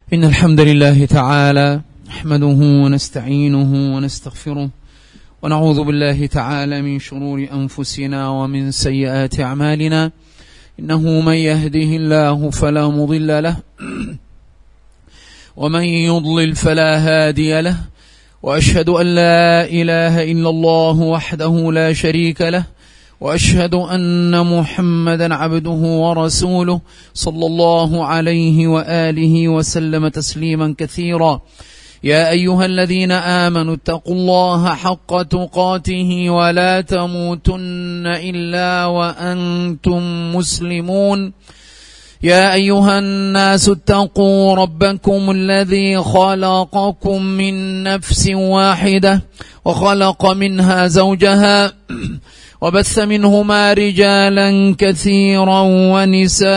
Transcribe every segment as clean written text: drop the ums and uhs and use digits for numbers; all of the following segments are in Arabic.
إن الحمد لله تعالى نحمده ونستعينه ونستغفره ونعوذ بالله تعالى من شرور أنفسنا ومن سيئات أعمالنا. إنه من يهده الله فلا مضل له ومن يضلل فلا هادي له، وأشهد أن لا إله إلا الله وحده لا شريك له، وأشهد أن محمدا عبده ورسوله صلى الله عليه وآله وسلم تسليما كثيرا. يا أيها الذين آمنوا اتقوا الله حق تقاته ولا تموتن إلا وأنتم مسلمون. يا أيها الناس اتقوا ربكم الذي خلقكم من نفس واحدة وخلق منها زوجها وبث منهما رجالا كثيرا ونساء،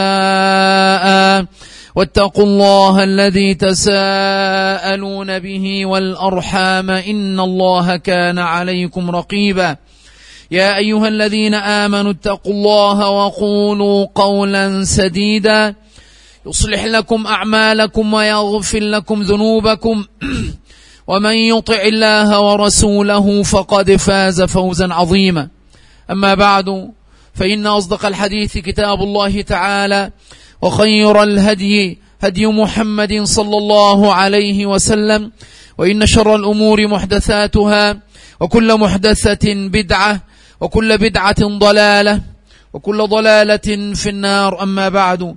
واتقوا الله الذي تساءلون به والأرحام إن الله كان عليكم رقيبا. يا أيها الذين آمنوا اتقوا الله وقولوا قولا سديدا يصلح لكم أعمالكم ويغفر لكم ذنوبكم ومن يطع الله ورسوله فقد فاز فوزا عظيما. أما بعد، فإن أصدق الحديث كتاب الله تعالى، وخير الهدي هدي محمد صلى الله عليه وسلم، وإن شر الأمور محدثاتها، وكل محدثة بدعة، وكل بدعة ضلالة، وكل ضلالة في النار. أما بعد،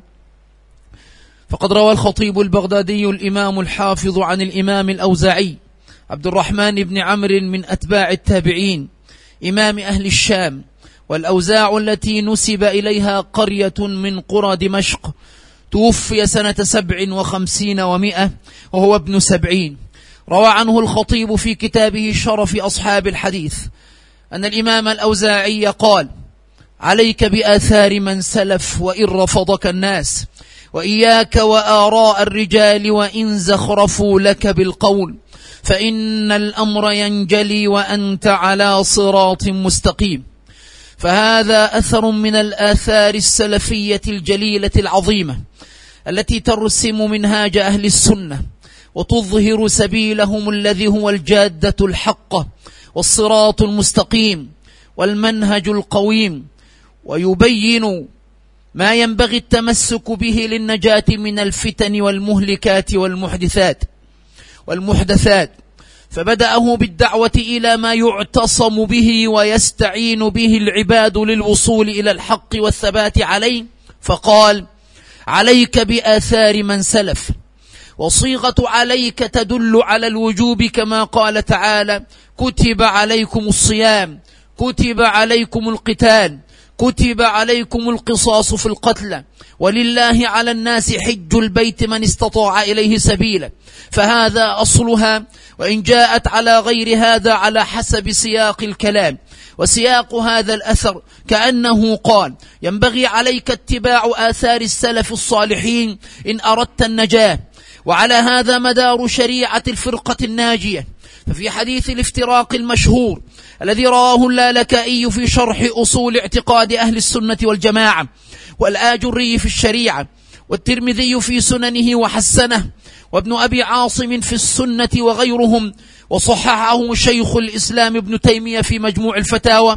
فقد روى الخطيب البغدادي الإمام الحافظ عن الإمام الأوزاعي عبد الرحمن بن عمرو من أتباع التابعين إمام أهل الشام، والأوزاع التي نسب إليها قرية من قرى دمشق، توفي سنة 57 و100 وهو ابن 70. روى عنه الخطيب في كتابه شرف أصحاب الحديث أن الإمام الأوزاعي قال: عليك بآثار من سلف وإن رفضك الناس، وإياك وآراء الرجال وإن زخرفوا لك بالقول، فإن الأمر ينجلي وأنت على صراط مستقيم. فهذا أثر من الآثار السلفية الجليلة العظيمة التي ترسم منهاج أهل السنة وتظهر سبيلهم الذي هو الجادة الحقة والصراط المستقيم والمنهج القويم، ويبين ما ينبغي التمسك به للنجاة من الفتن والمهلكات والمحدثات. فبدأه بالدعوة إلى ما يعتصم به ويستعين به العباد للوصول إلى الحق والثبات عليه، فقال: عليك بآثار من سلف. وصيغة عليك تدل على الوجوب، كما قال تعالى: كتب عليكم الصيام، كتب عليكم القتال، كتب عليكم القصاص في القتلى، ولله على الناس حج البيت من استطاع إليه سبيلا. فهذا أصلها، وإن جاءت على غير هذا على حسب سياق الكلام. وسياق هذا الأثر كأنه قال: ينبغي عليك اتباع آثار السلف الصالحين إن أردت النجاة. وعلى هذا مدار شريعة الفرقة الناجية. ففي حديث الافتراق المشهور الذي رواه اللالكائي في شرح أصول اعتقاد أهل السنة والجماعة، والآجري في الشريعة، والترمذي في سننه وحسنه، وابن أبي عاصم في السنة وغيرهم، وصححه شيخ الإسلام ابن تيمية في مجموع الفتاوى،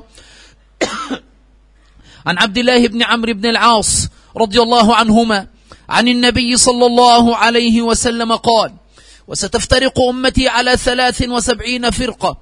عن عبد الله بن عمرو بن العاص رضي الله عنهما عن النبي صلى الله عليه وسلم قال: وستفترق أمتي على 73 فرقة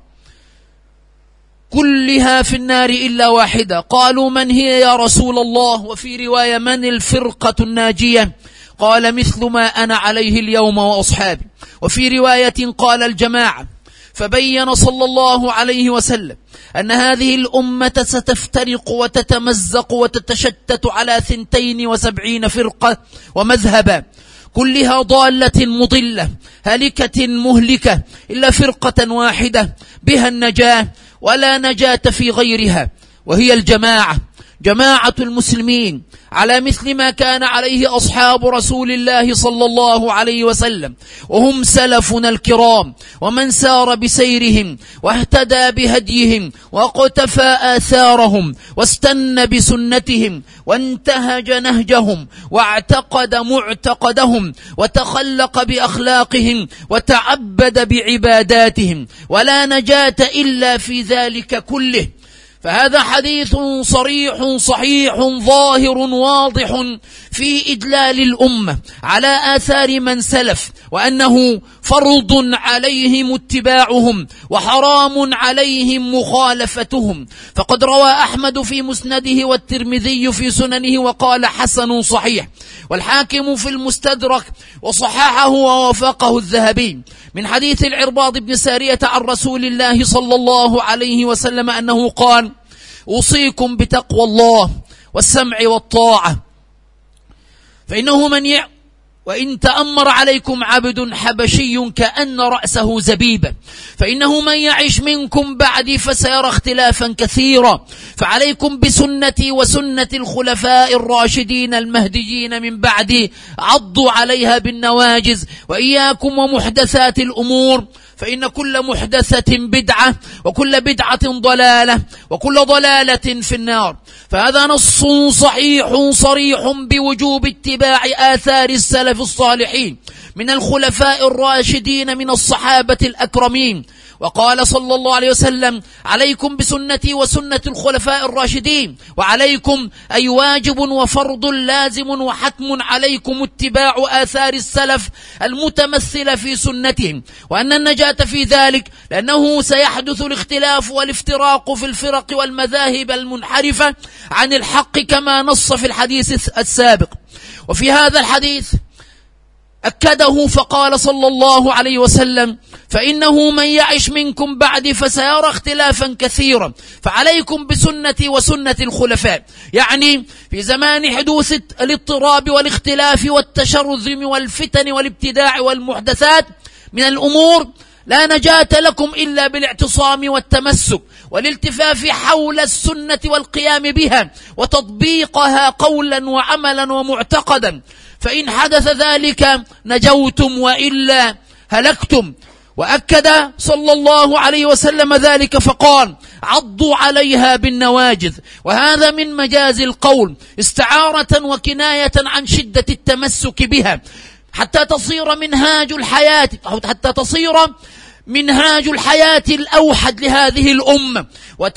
كلها في النار إلا واحدة. قالوا: من هي يا رسول الله؟ وفي رواية: من الفرقة الناجية؟ قال: مثل ما أنا عليه اليوم وأصحابي. وفي رواية قال: الجماعة. فبين صلى الله عليه وسلم أن هذه الأمة ستفترق وتتمزق وتتشتت على 72 فرقة ومذهبا، كلها ضالة مضلة هلكة مهلكة، إلا فرقة واحدة بها النجاة ولا نجاة في غيرها، وهي الجماعة. جماعة المسلمين على مثل ما كان عليه أصحاب رسول الله صلى الله عليه وسلم، وهم سلفنا الكرام، ومن سار بسيرهم واهتدى بهديهم واقتفى آثارهم واستنى بسنتهم وانتهج نهجهم واعتقد معتقدهم وتخلق بأخلاقهم وتعبد بعباداتهم، ولا نجاة إلا في ذلك كله. فهذا حديث صريح صحيح ظاهر واضح في إدلال الأمة على آثار من سلف، وأنه فرض عليهم اتباعهم وحرام عليهم مخالفتهم. فقد روى أحمد في مسنده والترمذي في سننه وقال حسن صحيح، والحاكم في المستدرك وصححه ووافقه الذهبي من حديث العرباض بن سارية عن رسول الله صلى الله عليه وسلم أنه قال: أوصيكم بتقوى الله والسمع والطاعة، فإنه وإن تأمر عليكم عبد حبشي كأن رأسه زبيبة، فإنه من يعش منكم بعدي فسيرى اختلافا كثيرا، فعليكم بسنتي وسنة الخلفاء الراشدين المهديين من بعدي، عضوا عليها بالنواجذ، وإياكم ومحدثات الأمور، فإن كل محدثة بدعة وكل بدعة ضلالة وكل ضلالة في النار. فهذا نص صحيح صريح بوجوب اتباع آثار السلف الصالحين من الخلفاء الراشدين من الصحابة الأكرمين. وقال صلى الله عليه وسلم: عليكم بسنتي وسنة الخلفاء الراشدين، وعليكم أي واجب وفرض لازم وحتم عليكم اتباع آثار السلف المتمثلة في سنتهم، وأن النجاة في ذلك لأنه سيحدث الاختلاف والافتراق في الفرق والمذاهب المنحرفة عن الحق كما نص في الحديث السابق. وفي هذا الحديث أكده فقال صلى الله عليه وسلم: فإنه من يعش منكم بعدي فسيرى اختلافا كثيرا، فعليكم بسنتي وسنة الخلفاء. يعني في زمان حدوث الاضطراب والاختلاف والتشرذم والفتن والابتداع والمحدثات من الأمور لا نجاة لكم إلا بالاعتصام والتمسك والالتفاف حول السنة والقيام بها وتطبيقها قولا وعملا ومعتقدا، فإن حدث ذلك نجوتم وإلا هلكتم. وأكد صلى الله عليه وسلم ذلك فقال: عضوا عليها بالنواجذ، وهذا من مجاز القول استعارة وكناية عن شدة التمسك بها حتى تصير منهاج الحياة الأوحد لهذه الأمة،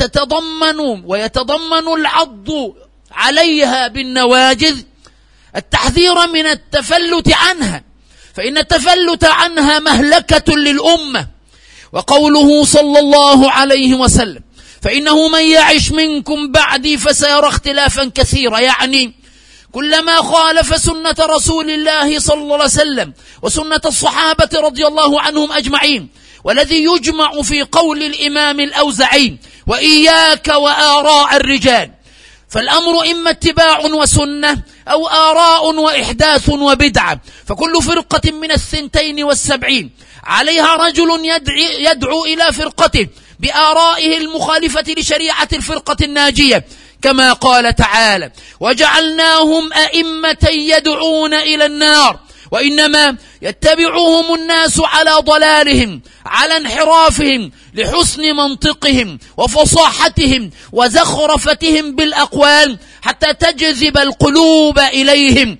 ويتضمن العض عليها بالنواجذ التحذير من التفلت عنها، فإن التفلت عنها مهلكة للأمة. وقوله صلى الله عليه وسلم: فإنه من يعش منكم بعدي فسيرى اختلافا كثيرا، يعني كلما خالف سنة رسول الله صلى الله عليه وسلم وسنة الصحابة رضي الله عنهم أجمعين، والذي يجمع في قول الإمام الأوزعي: وإياك وآراء الرجال، فالأمر إما اتباع وسنة أو آراء وإحداث وبدعة، فكل فرقة من 72 عليها رجل يدعو إلى فرقته بآرائه المخالفة لشريعة الفرقة الناجية، كما قال تعالى: وجعلناهم أئمة يدعون إلى النار، وإنما يتبعهم الناس على ضلالهم، على انحرافهم، لحسن منطقهم وفصاحتهم وزخرفتهم بالأقوال حتى تجذب القلوب إليهم،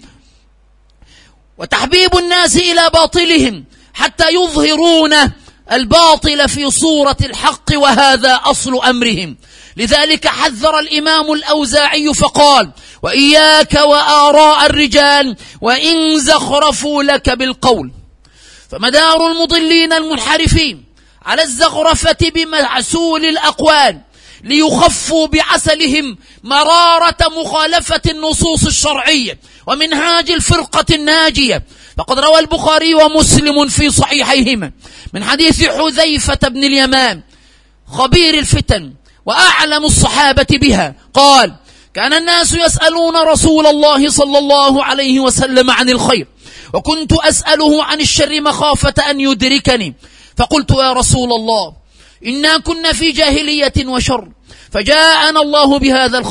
وتحبيب الناس إلى باطلهم حتى يظهرون الباطل في صورة الحق، وهذا أصل أمرهم. لذلك حذر الإمام الأوزاعي فقال: وإياك وآراء الرجال وإن زخرفوا لك بالقول. فمدار المضلين المنحرفين على الزخرفة بمعسول الأقوال ليخفوا بعسلهم مرارة مخالفة النصوص الشرعية ومنهاج الفرقة الناجية. فقد روى البخاري ومسلم في صحيحيهما من حديث حذيفة بن اليمان خبير الفتن وأعلم الصحابة بها قال: كان الناس يسألون رسول الله صلى الله عليه وسلم عن الخير، وكنت أسأله عن الشر مخافة أن يدركني، فقلت: يا رسول الله، إنا كنا في جاهلية وشر، فجاءنا الله بهذا الخير،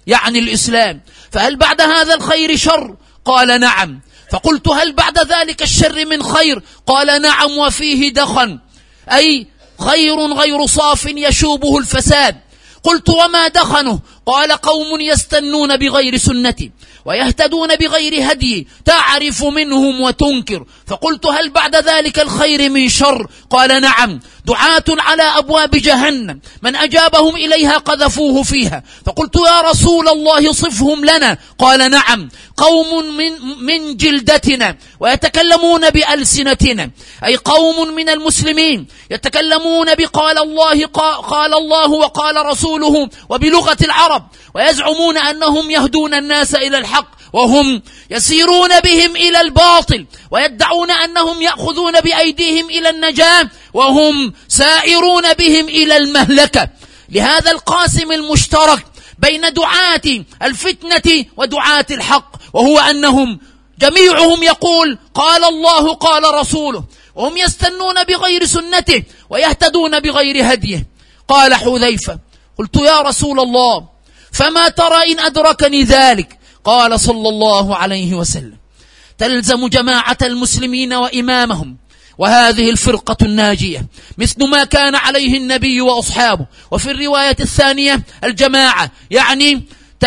يعني الإسلام، فهل بعد هذا الخير شر؟ قال نعم. فقلت هل بعد ذلك الشر من خير؟ قال نعم وفيه دخن، أي خير غير صاف يشوبه الفساد. قلت وما دخنه؟ قال قوم يستنون بغير سنتي ويهتدون بغير هدي تعرف منهم وتنكر. فقلت هل بعد ذلك الخير من شر؟ قال نعم، دعاة على أبواب جهنم من أجابهم إليها قذفوه فيها. فقلت يا رسول الله صفهم لنا. قال نعم، قوم من جلدتنا ويتكلمون بألسنتنا، أي قوم من المسلمين يتكلمون بقال الله قال الله وقال رسوله وبلغة العرب، ويزعمون أنهم يهدون الناس إلى الحق وهم يسيرون بهم إلى الباطل، ويدعون أنهم يأخذون بأيديهم إلى النجاة وهم سائرون بهم إلى المهلكة. لهذا القاسم المشترك بين دعاة الفتنة ودعاة الحق، وهو أنهم جميعهم يقول قال الله قال رسوله، وهم يستنون بغير سنته ويهتدون بغير هديه. قال حذيفة قلت يا رسول الله فما ترى إن أدركني ذلك؟ قال صلى الله عليه وسلم تلزم جماعة المسلمين وإمامهم وهذه الفرقة الناجية مثل ما كان عليه النبي وأصحابه. وفي الرواية الثانية الجماعة، يعني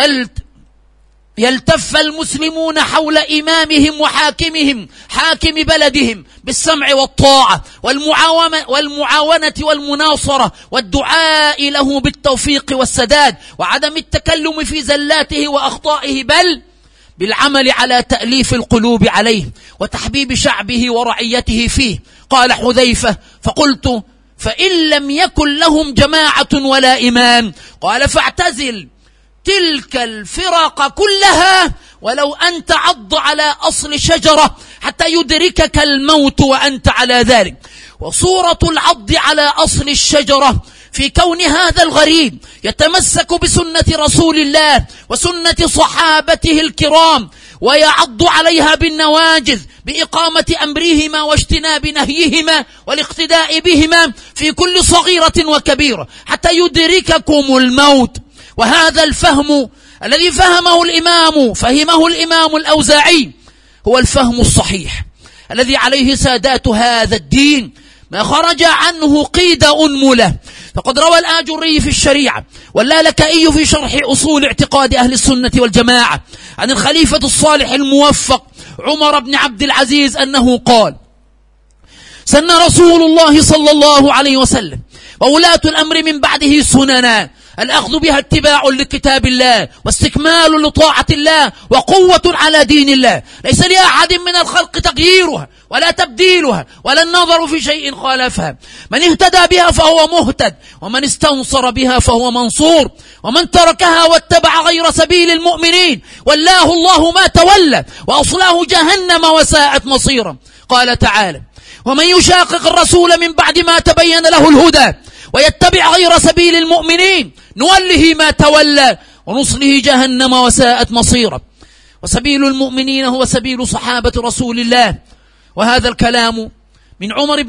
يلتف المسلمون حول إمامهم وحاكمهم حاكم بلدهم بالسمع والطاعة والمعاونة والمناصرة والدعاء له بالتوفيق والسداد وعدم التكلم في زلاته وأخطائه، بل بالعمل على تأليف القلوب عليه وتحبيب شعبه ورعيته فيه. قال حذيفة فقلت فإن لم يكن لهم جماعة ولا إمام؟ قال فاعتزل تلك الفرق كلها ولو أن تعض على أصل شجرة حتى يدركك الموت وأنت على ذلك. وصورة العض على أصل الشجرة في كون هذا الغريب يتمسك بسنة رسول الله وسنة صحابته الكرام ويعض عليها بالنواجذ بإقامة أمرهما واجتناب نهيهما والاقتداء بهما في كل صغيرة وكبيرة حتى يدرككم الموت. وهذا الفهم الذي فهمه الإمام الأوزاعي هو الفهم الصحيح الذي عليه سادات هذا الدين، ما خرج عنه قيد أنملة. فقد روى الآجري في الشريعة واللالكائي في شرح أصول اعتقاد أهل السنة والجماعة عن الخليفة الصالح الموفق عمر بن عبد العزيز أنه قال سن رسول الله صلى الله عليه وسلم وولاة الأمر من بعده سننا الأخذ بها اتباع لكتاب الله واستكمال لطاعة الله وقوة على دين الله، ليس لأحد من الخلق تغييرها ولا تبديلها ولا النظر في شيء خالفها. من اهتدى بها فهو مهتد، ومن استنصر بها فهو منصور، ومن تركها واتبع غير سبيل المؤمنين ولاه الله ما تولى وأصلاه جهنم وساءت مصيرا. قال تعالى ومن يشاقق الرسول من بعد ما تبين له الهدى ويتبع غير سبيل المؤمنين نوله ما تولى ونصله جهنم وساءت مصيرا. وسبيل المؤمنين هو سبيل صحابة رسول الله. وهذا الكلام من عمر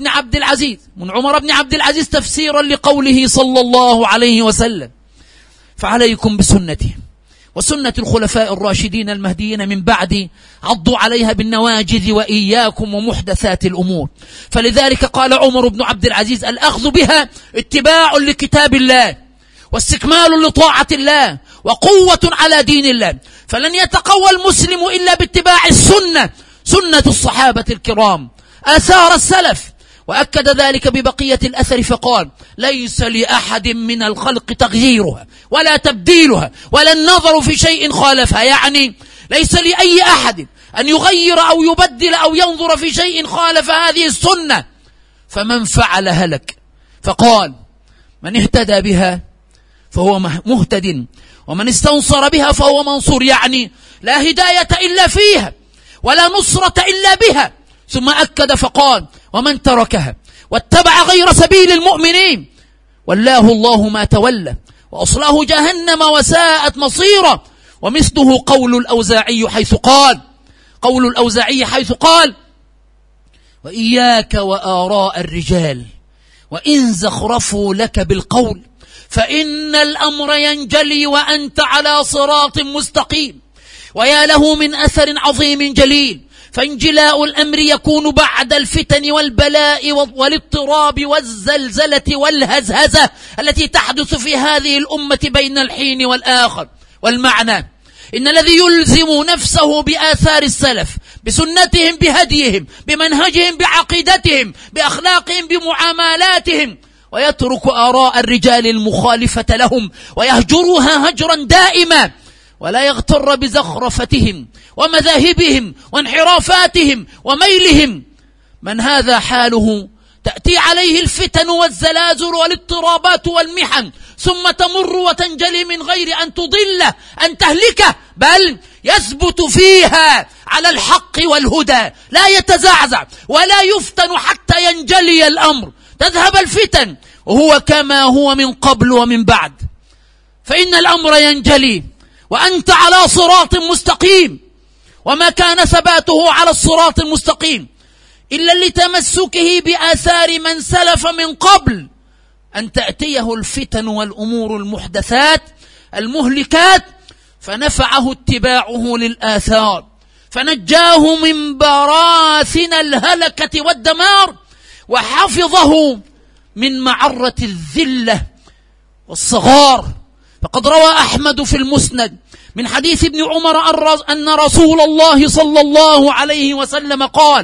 بن عبد العزيز تفسيرا لقوله صلى الله عليه وسلم فعليكم بسنته وسنة الخلفاء الراشدين المهديين من بعدي عضوا عليها بالنواجذ وإياكم ومحدثات الأمور. فلذلك قال عمر بن عبد العزيز الأخذ بها اتباع لكتاب الله واستكمال لطاعة الله وقوة على دين الله. فلن يتقوى المسلم إلا باتباع السنة، سنة الصحابة الكرام آثار السلف. وأكد ذلك ببقية الأثر فقال ليس لأحد من الخلق تغييرها ولا تبديلها ولا النظر في شيء خالفها، يعني ليس لأي أحد أن يغير أو يبدل أو ينظر في شيء خالف هذه السنة، فمن فعل هلك. فقال من اهتدى بها فهو مهتد ومن استنصر بها فهو منصور، يعني لا هداية إلا فيها ولا نصرة إلا بها. ثم أكد فقال ومن تركها واتبع غير سبيل المؤمنين ولاه الله ما تولى وأصلاه جهنم وساءت مصيرا. ومثله قول الأوزاعي حيث قال وإياك وآراء الرجال وإن زخرفوا لك بالقول فإن الأمر ينجلي وأنت على صراط مستقيم. ويا له من أثر عظيم جليل. فانجلاء الأمر يكون بعد الفتن والبلاء والاضطراب والزلزلة والهزهزة التي تحدث في هذه الأمة بين الحين والآخر. والمعنى إن الذي يلزم نفسه بآثار السلف، بسنتهم، بهديهم، بمنهجهم، بعقيدتهم، بأخلاقهم، بمعاملاتهم، ويترك آراء الرجال المخالفة لهم ويهجرها هجرا دائما، ولا يغتر بزخرفتهم ومذاهبهم وانحرافاتهم وميلهم، من هذا حاله تأتي عليه الفتن والزلازل والاضطرابات والمحن، ثم تمر وتنجلي من غير أن تضله، أن تهلكه، بل يثبت فيها على الحق والهدى، لا يتزعزع ولا يفتن حتى ينجلي الأمر، تذهب الفتن وهو كما هو من قبل ومن بعد. فإن الأمر ينجلي وأنت على صراط مستقيم، وما كان ثباته على الصراط المستقيم إلا لتمسكه بآثار من سلف من قبل، أن تأتيه الفتن والأمور المحدثات المهلكات فنفعه اتباعه للآثار، فنجاه من براثن الهلكة والدمار، وحفظه من معرة الذلة والصغار. فقد روى أحمد في المسند من حديث ابن عمر أن رسول الله صلى الله عليه وسلم قال: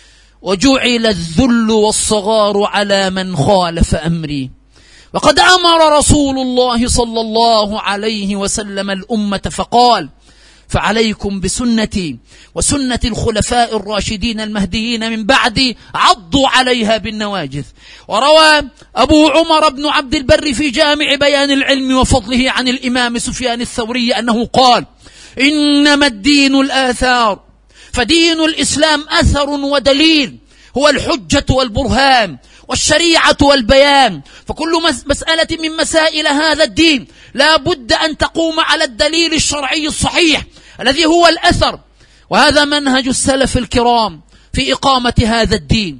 وجعل الذل والصغار على من خالف أمري. وقد أمر رسول الله صلى الله عليه وسلم الأمة فقال: فعليكم بسنتي وسنة الخلفاء الراشدين المهديين من بعدي، عضوا عليها بالنواجذ. وروى أبو عمر بن عبد البر في جامع بيان العلم وفضله عن الإمام سفيان الثوري أنه قال: إنما الدين الآثار، فدين الإسلام أثر ودليل، هو الحجة والبرهان والشريعة والبيان. فكل مسألة من مسائل هذا الدين لا بد أن تقوم على الدليل الشرعي الصحيح الذي هو الأثر، وهذا منهج السلف الكرام في إقامة هذا الدين،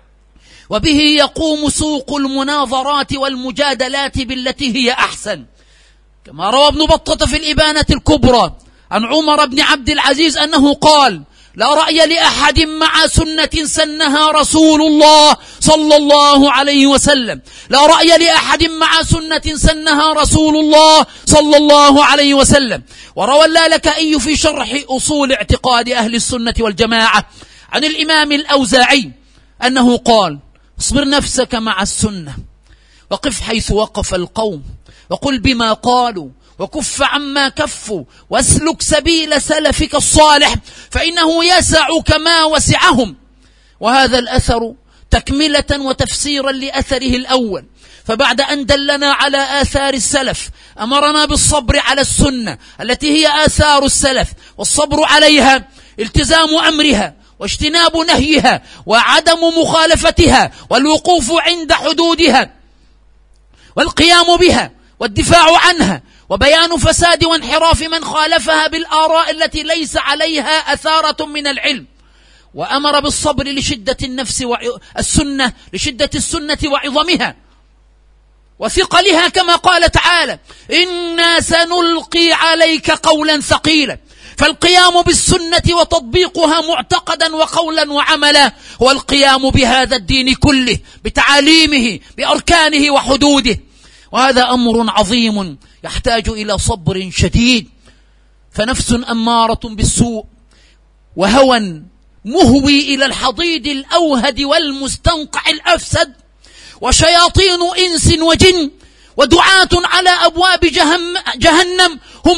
وبه يقوم سوق المناظرات والمجادلات بالتي هي أحسن. كما روى ابن بطة في الإبانة الكبرى عن عمر بن عبد العزيز أنه قال: لا رأي لأحد مع سنة سنها رسول الله صلى الله عليه وسلم، لا رأي لأحد مع سنة سنها رسول الله صلى الله عليه وسلم. وروى اللالكائي في شرح أصول اعتقاد أهل السنة والجماعة عن الإمام الأوزاعي أنه قال: اصبر نفسك مع السنة، وقف حيث وقف القوم، وقل بما قالوا، وكف عما كفوا، واسلك سبيل سلفك الصالح، فإنه يسعك ما وسعهم. وهذا الأثر تكملة وتفسيرا لأثره الأول، فبعد أن دلنا على آثار السلف أمرنا بالصبر على السنة التي هي آثار السلف، والصبر عليها التزام أمرها واجتناب نهيها وعدم مخالفتها والوقوف عند حدودها والقيام بها والدفاع عنها وبيان فساد وانحراف من خالفها بالآراء التي ليس عليها أثارة من العلم. وأمر بالصبر لشدة النفس والسنة، لشدة السنة وعظمها وثقلها، كما قال تعالى: إنا سنلقي عليك قولا ثقيلا. فالقيام بالسنة وتطبيقها معتقدا وقولا وعملا هو القيام بهذا الدين كله، بتعاليمه، بأركانه وحدوده. وهذا أمر عظيم يحتاج إلى صبر شديد، فنفس أمارة بالسوء وهوى مهوي إلى الحضيض الأوهد والمستنقع الأفسد، وشياطين إنس وجن ودعاة على أبواب جهنم هم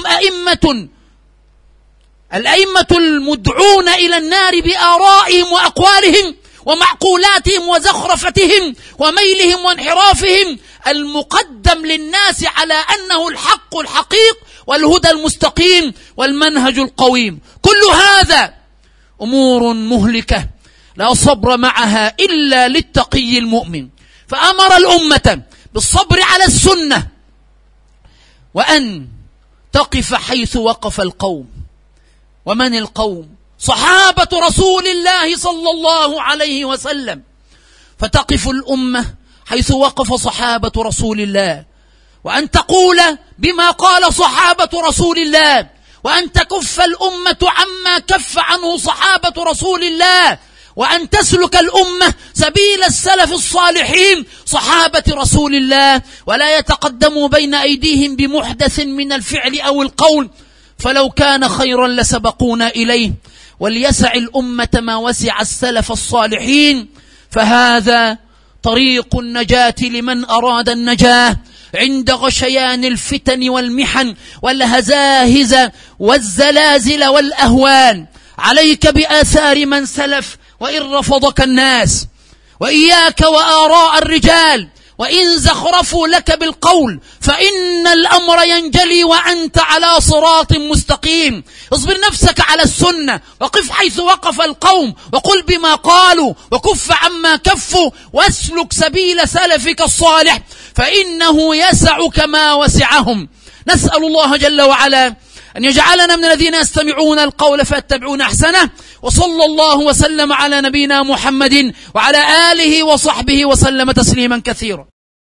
الأئمة المدعون إلى النار بآرائهم وأقوالهم ومعقولاتهم وزخرفتهم وميلهم وانحرافهم، المقدم للناس على أنه الحق الحقيق والهدى المستقيم والمنهج القويم. كل هذا أمور مهلكة لا صبر معها إلا للتقي المؤمن. فأمر الأمة بالصبر على السنة، وأن تقف حيث وقف القوم. ومن القوم؟ صحابة رسول الله صلى الله عليه وسلم. فتقف الأمة حيث وقف صحابة رسول الله، وأن تقول بما قال صحابة رسول الله، وأن تكف الأمة عما كف عنه صحابة رسول الله، وأن تسلك الأمة سبيل السلف الصالحين صحابة رسول الله، ولا يتقدموا بين أيديهم بمحدث من الفعل أو القول، فلو كان خيرا لسبقونا إليه. وليسع الأمة ما وسع السلف الصالحين، فهذا طريق النجاة لمن أراد النجاة عند غشيان الفتن والمحن والهزاهز والزلازل والأهوال. عليك بآثار من سلف وإن رفضك الناس، وإياك وآراء الرجال وإن زخرفوا لك بالقول، فإن الأمر ينجلي وأنت على صراط مستقيم. اصبر نفسك على السنة، وقف حيث وقف القوم، وقل بما قالوا، وكف عما كفوا، واسلك سبيل سلفك الصالح، فإنه يسعك ما وسعهم. نسأل الله جل وعلا أن يجعلنا من الذين يستمعون القول فيتبعون أحسنه. وصلى الله وسلم على نبينا محمد وعلى آله وصحبه وسلم تسليما كثيرا.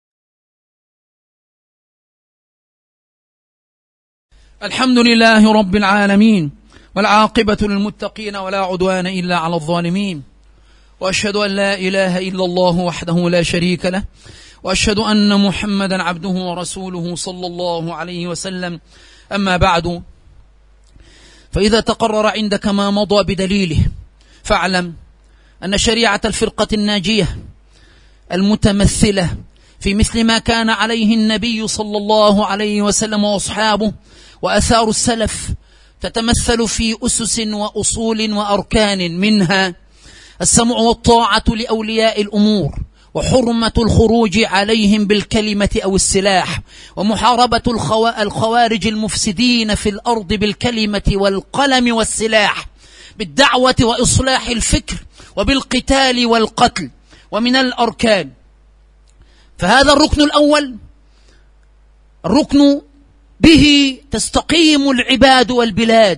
الحمد لله رب العالمين، والعاقبة للمتقين، ولا عدوان إلا على الظالمين، وأشهد أن لا إله إلا الله وحده لا شريك له، وأشهد أن محمدا عبده ورسوله صلى الله عليه وسلم. أما بعد، فإذا تقرر عندك ما مضى بدليله، فاعلم أن شريعة الفرقة الناجية المتمثلة في مثل ما كان عليه النبي صلى الله عليه وسلم وأصحابه وأثار السلف تتمثل في أسس وأصول وأركان، منها السمع والطاعة لأولياء الأمور، وحرمة الخروج عليهم بالكلمة أو السلاح، ومحاربة الخوارج المفسدين في الأرض بالكلمة والقلم والسلاح، بالدعوة وإصلاح الفكر، وبالقتال والقتل. ومن الأركان، فهذا الركن الأول، الركن به تستقيم العباد والبلاد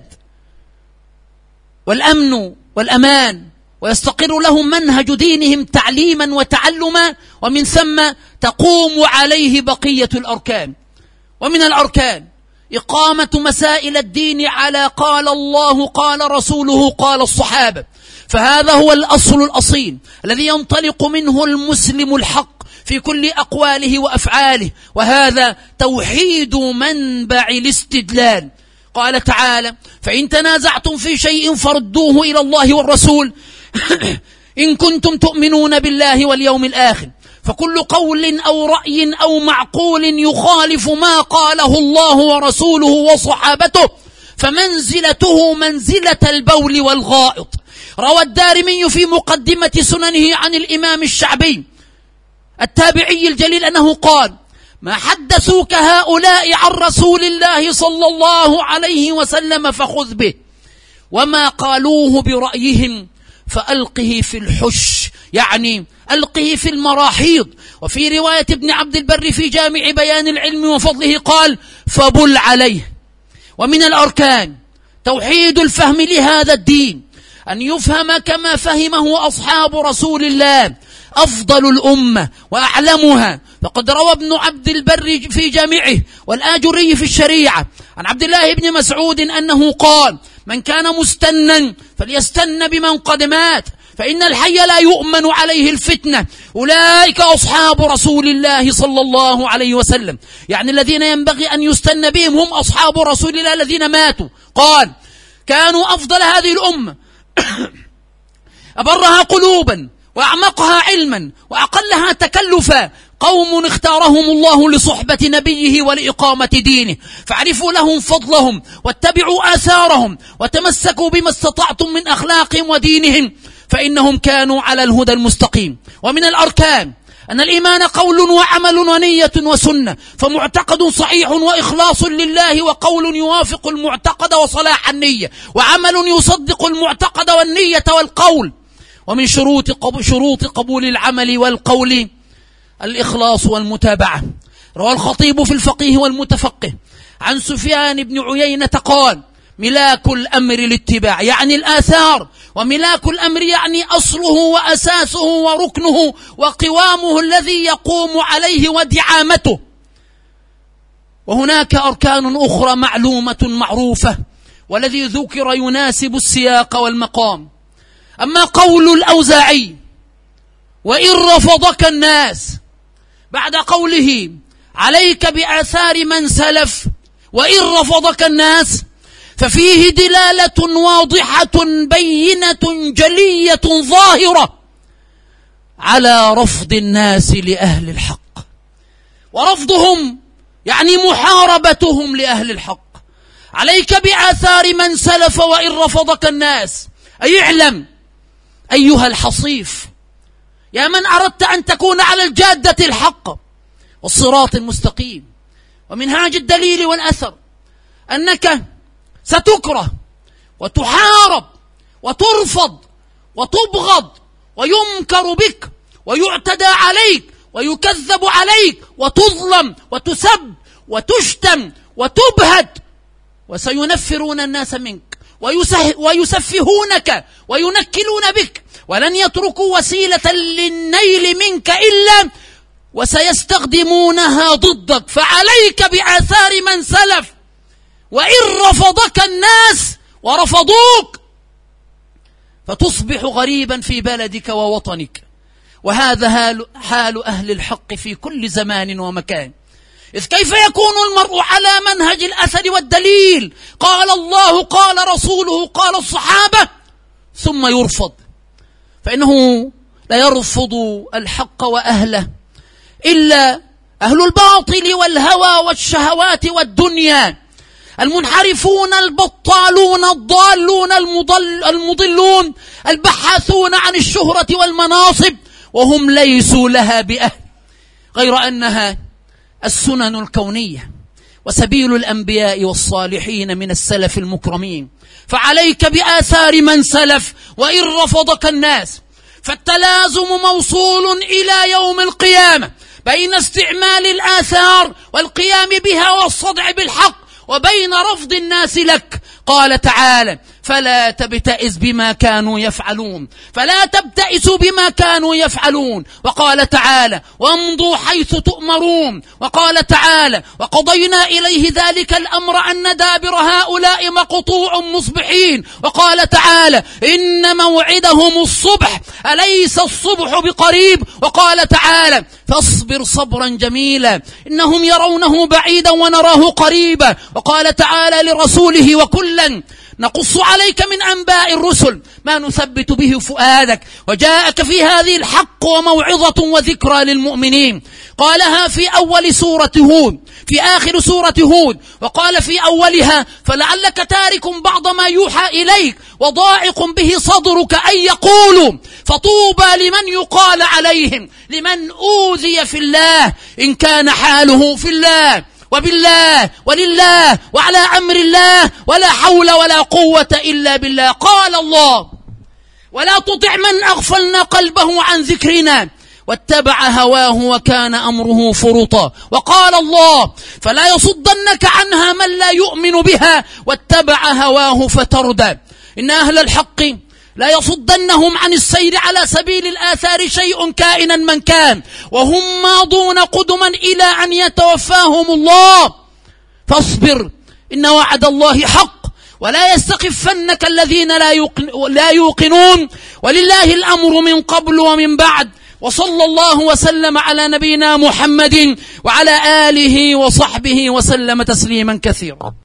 والأمن والأمان، ويستقر لهم منهج دينهم تعليما وتعلما، ومن ثم تقوم عليه بقية الأركان. ومن الأركان إقامة مسائل الدين على قال الله قال رسوله قال الصحابة، فهذا هو الأصل الأصيل الذي ينطلق منه المسلم الحق في كل أقواله وأفعاله، وهذا توحيد منبع الاستدلال. قال تعالى: فإن تنازعتم في شيء فردوه إلى الله والرسول إن كنتم تؤمنون بالله واليوم الآخر. فكل قول أو رأي أو معقول يخالف ما قاله الله ورسوله وصحابته فمنزلته منزلة البول والغائط. روى الدارمي في مقدمة سننه عن الإمام الشعبي التابعي الجليل أنه قال: ما حدثوك هؤلاء عن رسول الله صلى الله عليه وسلم فخذ به، وما قالوه برأيهم فألقه في الحش، يعني ألقه في المراحيض. وفي رواية ابن عبد البر في جامع بيان العلم وفضله قال: فبل عليه. ومن الأركان توحيد الفهم لهذا الدين، أن يفهم كما فهمه أصحاب رسول الله أفضل الأمة وأعلمها. فقد روى ابن عبد البر في جامعه والآجري في الشريعة عن عبد الله بن مسعود أنه قال: من كان مستنا فليستن بمن قد مات، فإن الحي لا يؤمن عليه الفتنة، أولئك أصحاب رسول الله صلى الله عليه وسلم، يعني الذين ينبغي أن يستن بهم هم أصحاب رسول الله الذين ماتوا. قال: كانوا أفضل هذه الأمة أبرها قلوبا وأعمقها علما وأقلها تكلفا، قوم اختارهم الله لصحبة نبيه ولإقامة دينه، فاعرفوا لهم فضلهم واتبعوا آثارهم وتمسكوا بما استطعتم من أخلاقهم ودينهم، فإنهم كانوا على الهدى المستقيم. ومن الأركان أن الإيمان قول وعمل ونية وسنة، فمعتقد صحيح وإخلاص لله، وقول يوافق المعتقد وصلاح النية، وعمل يصدق المعتقد والنية والقول. ومن شروط قبول العمل والقول الإخلاص والمتابعة. روى الخطيب في الفقيه والمتفقه عن سفيان بن عيينة قال: ملاك الأمر الاتباع، يعني الآثار، وملاك الأمر يعني أصله وأساسه وركنه وقوامه الذي يقوم عليه ودعامته. وهناك أركان أخرى معلومة معروفة، والذي ذكر يناسب السياق والمقام. أما قول الأوزاعي وإن رفضك الناس بعد قوله عليك بآثار من سلف وإن رفضك الناس، ففيه دلالة واضحة بينة جلية ظاهرة على رفض الناس لأهل الحق، ورفضهم يعني محاربتهم لأهل الحق. عليك بآثار من سلف وإن رفضك الناس، أي اعلم أيها الحصيف يا من أردت أن تكون على الجادة الحق والصراط المستقيم ومنهاج الدليل والأثر، أنك ستكره وتحارب وترفض وتبغض وينكر بك ويعتدى عليك ويكذب عليك وتظلم وتسب وتشتم وتبهد، وسينفرون الناس منك ويسفهونك وينكلون بك، ولن يتركوا وسيلة للنيل منك إلا وسيستخدمونها ضدك. فعليك بآثار من سلف وإن رفضك الناس ورفضوك فتصبح غريبا في بلدك ووطنك. وهذا حال أهل الحق في كل زمان ومكان. إذ كيف يكون المرء على منهج الأثر والدليل، قال الله قال رسوله قال الصحابة، ثم يرفض؟ فإنه لا يرفض الحق وأهله إلا أهل الباطل والهوى والشهوات والدنيا، المنحرفون البطالون الضالون المضلون البحاثون عن الشهرة والمناصب، وهم ليسوا لها بأهل، غير أنها السنن الكونية وسبيل الأنبياء والصالحين من السلف المكرمين. فعليك بآثار من سلف وإن رفضك الناس. فالتلازم موصول إلى يوم القيامة بين استعمال الآثار والقيام بها والصدع بالحق وبين رفض الناس لك. قال تعالى فلا تبتئس بما كانوا يفعلون، فلا تبتئسوا بما كانوا يفعلون. وقال تعالى وامضوا حيث تؤمرون. وقال تعالى وقضينا إليه ذلك الأمر أن دابر هؤلاء مقطوع مصبحين. وقال تعالى إن موعدهم الصبح أليس الصبح بقريب. وقال تعالى فاصبر صبرا جميلا إنهم يرونه بعيدا ونراه قريبا. وقال تعالى لرسوله وكلا نقص عليك من أنباء الرسل ما نثبت به فؤادك وجاءك في هذه الحق وموعظة وذكرى للمؤمنين. قالها في أول سورة هود، في آخر سورة هود، وقال في أولها فلعلك تارك بعض ما يوحى إليك وضائق به صدرك أن يقولوا فطوبى لمن يقال عليهم لمن أوذي في الله إن كان حاله في الله وبالله ولله وعلى أمر الله ولا حول ولا قوة إلا بالله. قال الله ولا تطع من أغفلنا قلبه عن ذكرنا واتبع هواه وكان أمره فرطا. وقال الله فلا يصدنك عنها من لا يؤمن بها واتبع هواه فتردى. إن أهل الحق لا يصدنهم عن السير على سبيل الآثار شيء كائنا من كان، وهم ماضون قدما إلى أن يتوفاهم الله. فاصبر إن وعد الله حق ولا يستخفنك الذين لا يوقنون. ولله الأمر من قبل ومن بعد. وصلى الله وسلم على نبينا محمد وعلى آله وصحبه وسلم تسليما كثيرا.